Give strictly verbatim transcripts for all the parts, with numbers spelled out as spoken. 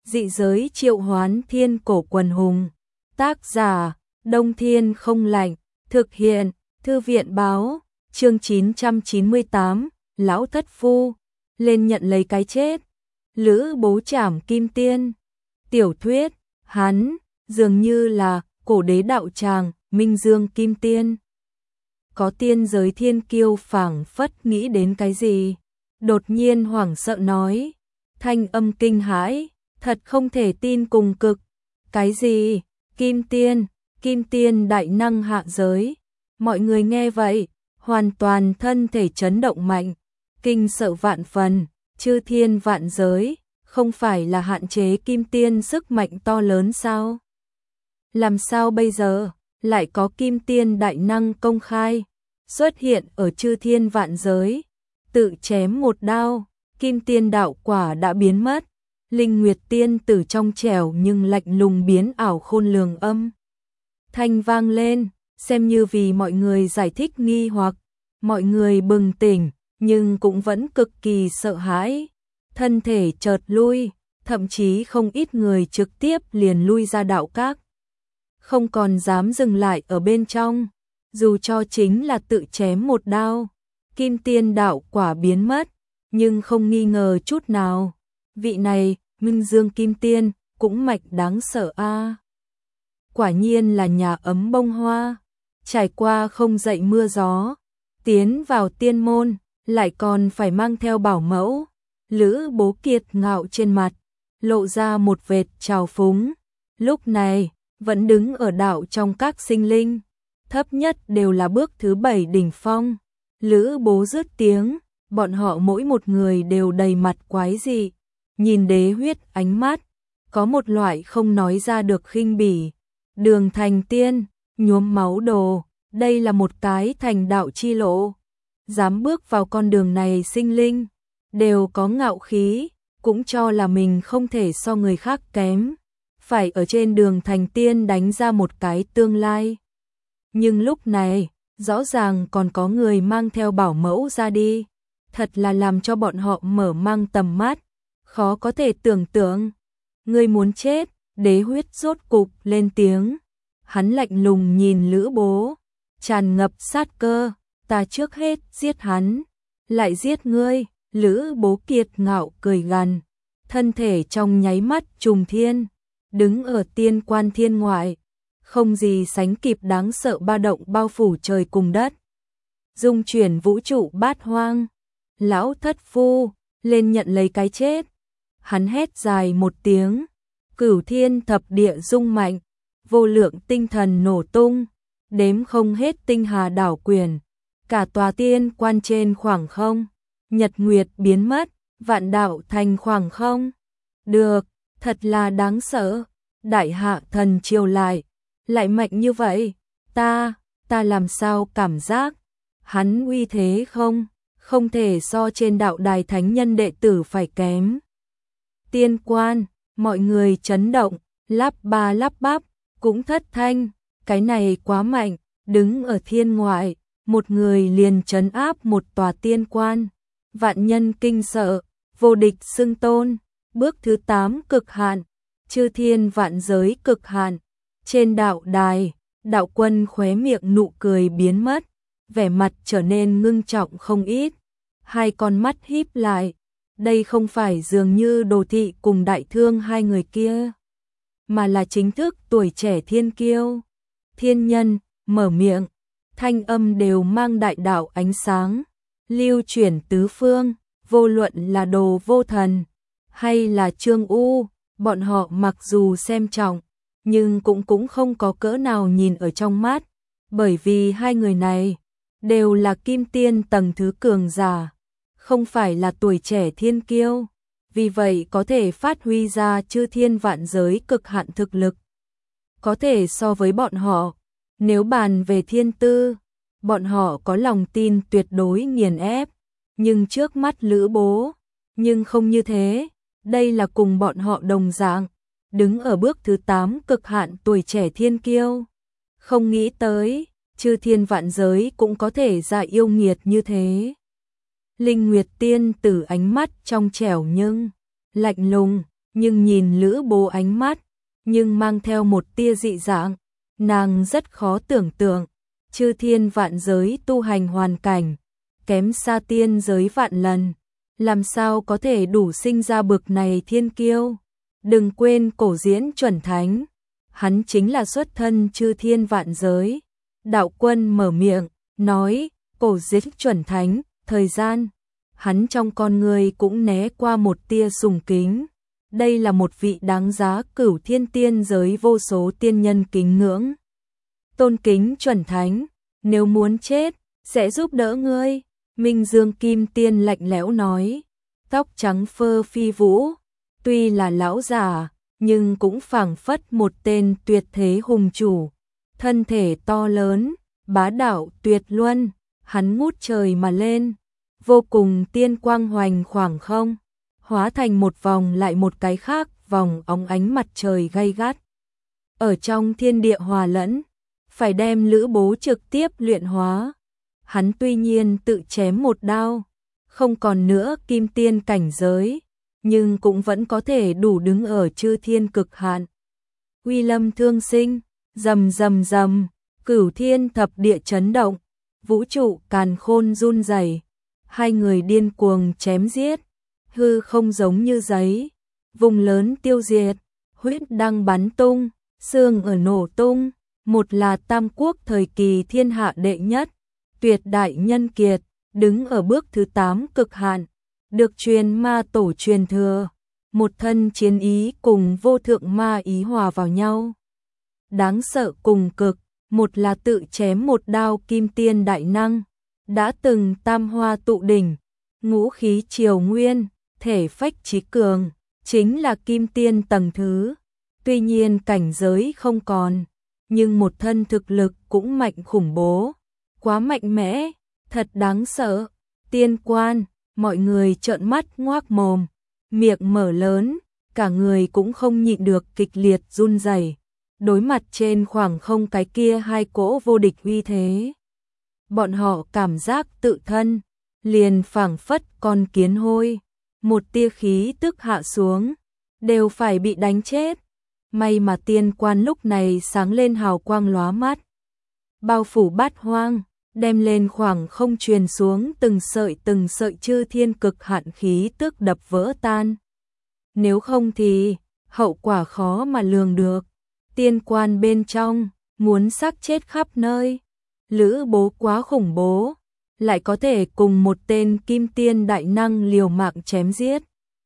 dị giới triệu hoán thiên cổ quần hùng. Tác giả, Đông Thiên Không Lạnh, thực hiện, Thư viện Báo, chương chín trăm chín mươi tám, Lão Thất Phu, lên nhận lấy cái chết. Lữ Bố trảm kim tiên. Tiểu thuyết, hắn, dường như là cổ đế đạo tràng, Minh Dương Kim Tiên. Có tiên giới thiên kiêu phảng phất nghĩ đến cái gì, đột nhiên hoảng sợ nói, thanh âm kinh hãi, thật không thể tin cùng cực. Cái gì? Kim Tiên, Kim Tiên đại năng hạ giới. Mọi người nghe vậy, hoàn toàn thân thể chấn động mạnh, kinh sợ vạn phần, chư thiên vạn giới, không phải là hạn chế Kim Tiên sức mạnh to lớn sao? Làm sao bây giờ, lại có Kim Tiên đại năng công khai, xuất hiện ở chư thiên vạn giới, tự chém một đao, Kim Tiên đạo quả đã biến mất, Linh Nguyệt Tiên tử trong trẻo nhưng lạnh lùng biến ảo khôn lường âm. Thanh vang lên, xem như vì mọi người giải thích nghi hoặc, mọi người bừng tỉnh, nhưng cũng vẫn cực kỳ sợ hãi, thân thể chợt lui, thậm chí không ít người trực tiếp liền lui ra đạo các. Không còn dám dừng lại ở bên trong, dù cho chính là tự chém một đao, Kim Tiên đạo quả biến mất, nhưng không nghi ngờ chút nào, vị này, Minh Dương Kim Tiên, cũng mạnh đáng sợ a. À. Quả nhiên là nhà ấm bông hoa, trải qua không dậy mưa gió, tiến vào tiên môn, lại còn phải mang theo bảo mẫu. Lữ Bố kiệt ngạo trên mặt, lộ ra một vệt trào phúng, lúc này, vẫn đứng ở đạo trong các sinh linh, thấp nhất đều là bước thứ bảy đỉnh phong. Lữ Bố dứt tiếng, bọn họ mỗi một người đều đầy mặt quái dị, nhìn đế huyết ánh mắt, có một loại không nói ra được khinh bỉ. Đường thành tiên, nhuốm máu đồ, đây là một cái thành đạo chi lộ. Dám bước vào con đường này sinh linh, đều có ngạo khí, cũng cho là mình không thể so người khác kém, phải ở trên đường thành tiên đánh ra một cái tương lai. Nhưng lúc này, rõ ràng còn có người mang theo bảo mẫu ra đi, thật là làm cho bọn họ mở mang tầm mắt, khó có thể tưởng tượng. Ngươi muốn chết, đế huyết rốt cục lên tiếng, hắn lạnh lùng nhìn Lữ Bố, tràn ngập sát cơ, ta trước hết giết hắn, lại giết ngươi. Lữ Bố kiệt ngạo cười gằn, thân thể trong nháy mắt trùng thiên, đứng ở tiên quan thiên ngoại, không gì sánh kịp đáng sợ ba động bao phủ trời cùng đất, dung chuyển vũ trụ bát hoang. Lão thất phu, lên nhận lấy cái chết. Hắn hét dài một tiếng, cửu thiên thập địa rung mạnh, vô lượng tinh thần nổ tung, đếm không hết tinh hà đảo quyền, cả tòa tiên quan trên khoảng không, nhật nguyệt biến mất, vạn đạo thành khoảng không. Được, thật là đáng sợ, đại hạ thần triều lại, lại mạnh như vậy, ta, ta làm sao cảm giác, hắn uy thế không, không thể so trên đạo đài thánh nhân đệ tử phải kém. Tiên quan, mọi người chấn động, lắp ba lắp bắp, cũng thất thanh, cái này quá mạnh, đứng ở thiên ngoại, một người liền trấn áp một tòa tiên quan, vạn nhân kinh sợ, vô địch xưng tôn. Bước thứ tám cực hạn, chư thiên vạn giới cực hạn. Trên đạo đài, đạo quân khóe miệng nụ cười biến mất, vẻ mặt trở nên ngưng trọng không ít, hai con mắt híp lại, đây không phải dường như Đồ Thị cùng Đại Thương hai người kia, mà là chính thức tuổi trẻ thiên kiêu. Thiên nhân, mở miệng, thanh âm đều mang đại đạo ánh sáng, lưu chuyển tứ phương, vô luận là Đồ Vô Thần, hay là Trương U, bọn họ mặc dù xem trọng, nhưng cũng cũng không có cỡ nào nhìn ở trong mắt, bởi vì hai người này, đều là kim tiên tầng thứ cường giả, không phải là tuổi trẻ thiên kiêu, vì vậy có thể phát huy ra chư thiên vạn giới cực hạn thực lực. Có thể so với bọn họ, nếu bàn về thiên tư, bọn họ có lòng tin tuyệt đối nghiền ép, nhưng trước mắt Lữ Bố, nhưng không như thế, đây là cùng bọn họ đồng dạng, đứng ở bước thứ tám cực hạn tuổi trẻ thiên kiêu. Không nghĩ tới, chư thiên vạn giới cũng có thể ra yêu nghiệt như thế. Linh Nguyệt Tiên tử ánh mắt trong trẻo nhưng lạnh lùng, nhưng nhìn Lữ Bố ánh mắt, nhưng mang theo một tia dị dạng, nàng rất khó tưởng tượng, chư thiên vạn giới tu hành hoàn cảnh, kém xa tiên giới vạn lần, làm sao có thể đủ sinh ra bực này thiên kiêu. Đừng quên cổ diễn chuẩn thánh, hắn chính là xuất thân chư thiên vạn giới. Đạo Quân mở miệng, nói, cổ diễn chuẩn thánh, thời gian, hắn trong con người cũng né qua một tia sùng kính. Đây là một vị đáng giá cửu thiên tiên giới vô số tiên nhân kính ngưỡng. Tôn kính chuẩn thánh, nếu muốn chết, sẽ giúp đỡ ngươi. Minh Dương Kim Tiên lạnh lẽo nói, tóc trắng phơ phi vũ, tuy là lão già, nhưng cũng phảng phất một tên tuyệt thế hùng chủ. Thân thể to lớn, bá đạo tuyệt luân, hắn ngút trời mà lên, vô cùng tiên quang hoành khoảng không, hóa thành một vòng lại một cái khác, vòng óng ánh mặt trời gay gắt. Ở trong thiên địa hòa lẫn, phải đem Lữ Bố trực tiếp luyện hóa. Hắn tuy nhiên tự chém một đao, không còn nữa kim tiên cảnh giới, nhưng cũng vẫn có thể đủ đứng ở chư thiên cực hạn. Uy lâm thương sinh, rầm rầm rầm, cửu thiên thập địa chấn động, vũ trụ càn khôn run rẩy, hai người điên cuồng chém giết, hư không giống như giấy, vùng lớn tiêu diệt, huyết đang bắn tung, xương ở nổ tung, một là tam quốc thời kỳ thiên hạ đệ nhất, tuyệt đại nhân kiệt, đứng ở bước thứ tám cực hạn, được truyền ma tổ truyền thừa, một thân chiến ý cùng vô thượng ma ý hòa vào nhau. Đáng sợ cùng cực, một là tự chém một đao kim tiên đại năng, đã từng tam hoa tụ đỉnh, ngũ khí triều nguyên, thể phách trí cường, chính là kim tiên tầng thứ. Tuy nhiên cảnh giới không còn, nhưng một thân thực lực cũng mạnh khủng bố, quá mạnh mẽ, thật đáng sợ. Tiên quan, mọi người trợn mắt ngoác mồm, miệng mở lớn, cả người cũng không nhịn được kịch liệt run rẩy. Đối mặt trên khoảng không cái kia hai cỗ vô địch uy thế, bọn họ cảm giác tự thân liền phảng phất con kiến hôi, một tia khí tức hạ xuống, đều phải bị đánh chết. May mà tiên quan lúc này sáng lên hào quang lóa mắt, bao phủ bát hoang, đem lên khoảng không truyền xuống từng sợi từng sợi chư thiên cực hạn khí tức đập vỡ tan. Nếu không thì hậu quả khó mà lường được. Tiên quan bên trong muốn xác chết khắp nơi. Lữ Bố quá khủng bố, lại có thể cùng một tên kim tiên đại năng liều mạng chém giết.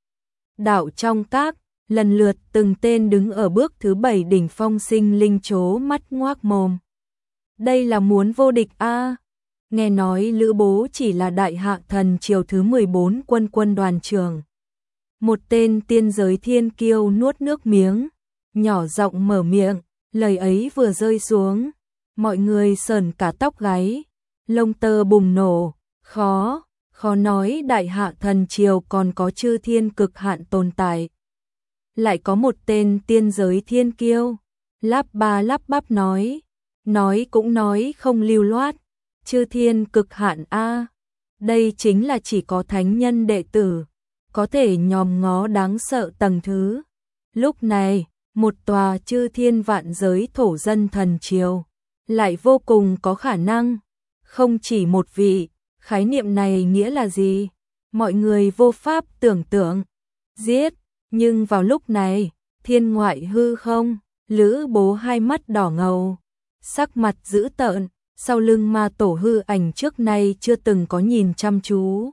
Đạo trong các, lần lượt từng tên đứng ở bước thứ bảy đỉnh phong sinh linh chố mắt ngoác mồm. Đây là muốn vô địch a? À? Nghe nói Lữ Bố chỉ là đại hạ thần triều thứ mười bốn quân quân đoàn trưởng. Một tên tiên giới thiên kiêu nuốt nước miếng, nhỏ giọng mở miệng, lời ấy vừa rơi xuống, mọi người sởn cả tóc gáy, lông tơ bùng nổ, khó, khó nói đại hạ thần triều còn có chư thiên cực hạn tồn tại. Lại có một tên tiên giới thiên kiêu, lắp ba lắp bắp nói, nói cũng nói không lưu loát, chư thiên cực hạn a, đây chính là chỉ có thánh nhân đệ tử, có thể nhòm ngó đáng sợ tầng thứ. Lúc này, một tòa chư thiên vạn giới thổ dân thần triều, lại vô cùng có khả năng, không chỉ một vị. Khái niệm này nghĩa là gì? Mọi người vô pháp tưởng tượng. Giết, nhưng vào lúc này, thiên ngoại hư không, Lữ Bố hai mắt đỏ ngầu, sắc mặt dữ tợn, sau lưng ma tổ hư ảnh trước nay chưa từng có nhìn chăm chú.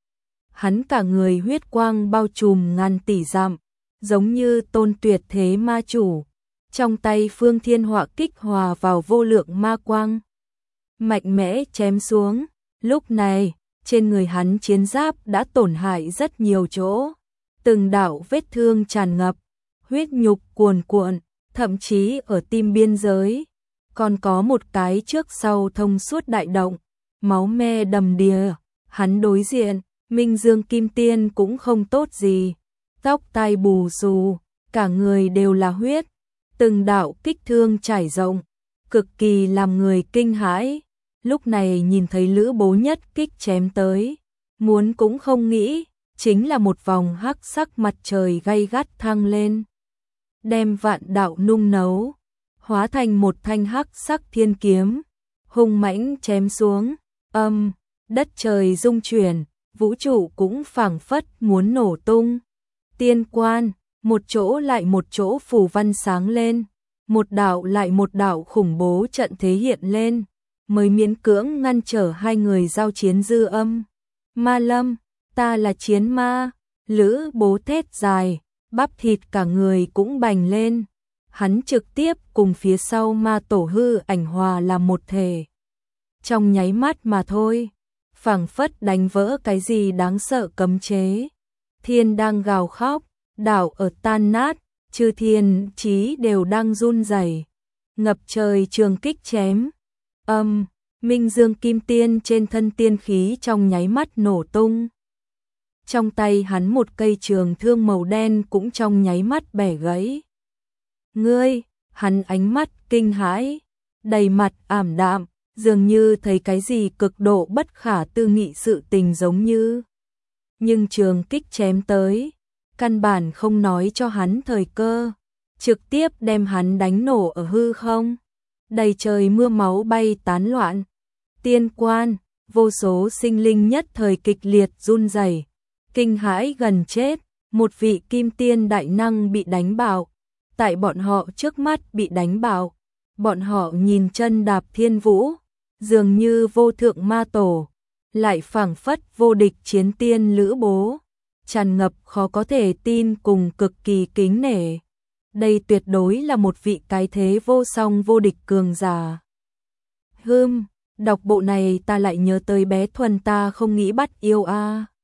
Hắn cả người huyết quang bao trùm ngàn tỷ dặm, giống như tôn tuyệt thế ma chủ, trong tay phương thiên họa kích hòa vào vô lượng ma quang, mạnh mẽ chém xuống. Lúc này, trên người hắn chiến giáp đã tổn hại rất nhiều chỗ, từng đạo vết thương tràn ngập, huyết nhục cuồn cuộn, thậm chí ở tim biên giới, còn có một cái trước sau thông suốt đại động, máu me đầm đìa. Hắn đối diện, Minh Dương Kim Tiên cũng không tốt gì, tóc tai bù xù, cả người đều là huyết, từng đạo kích thương trải rộng, cực kỳ làm người kinh hãi. Lúc này nhìn thấy Lữ Bố nhất kích chém tới, muốn cũng không nghĩ, chính là một vòng hắc sắc mặt trời gay gắt thăng lên, đem vạn đạo nung nấu, hóa thành một thanh hắc sắc thiên kiếm, hung mãnh chém xuống, âm, đất trời rung chuyển, vũ trụ cũng phảng phất muốn nổ tung. Tiên quan, một chỗ lại một chỗ phù văn sáng lên, một đạo lại một đạo khủng bố trận thế hiện lên, mới miễn cưỡng ngăn trở hai người giao chiến dư âm. Ma Lâm, ta là chiến ma, Lữ Bố thét dài, bắp thịt cả người cũng bành lên. Hắn trực tiếp cùng phía sau ma tổ hư ảnh hòa làm một thể. Trong nháy mắt mà thôi, phảng phất đánh vỡ cái gì đáng sợ cấm chế. Thiên đang gào khóc, đảo ở tan nát, chư thiên chí đều đang run rẩy. Ngập trời trường kích chém. Âm, Minh Dương Kim Tiên trên thân tiên khí trong nháy mắt nổ tung. Trong tay hắn một cây trường thương màu đen cũng trong nháy mắt bẻ gãy. Ngươi, hắn ánh mắt kinh hãi, đầy mặt ảm đạm, dường như thấy cái gì cực độ bất khả tư nghị sự tình giống như. Nhưng trường kích chém tới, căn bản không nói cho hắn thời cơ, trực tiếp đem hắn đánh nổ ở hư không. Đầy trời mưa máu bay tán loạn. Tiên quan, vô số sinh linh nhất thời kịch liệt run rẩy, kinh hãi gần chết, một vị kim tiên đại năng bị đánh bạo, tại bọn họ trước mắt bị đánh bạo, bọn họ nhìn chân đạp thiên vũ, dường như vô thượng ma tổ, lại phảng phất vô địch chiến tiên Lữ Bố, tràn ngập khó có thể tin cùng cực kỳ kính nể. Đây tuyệt đối là một vị cái thế vô song vô địch cường giả. Hừm, đọc bộ này ta lại nhớ tới bé Thuần ta không nghĩ bắt yêu a.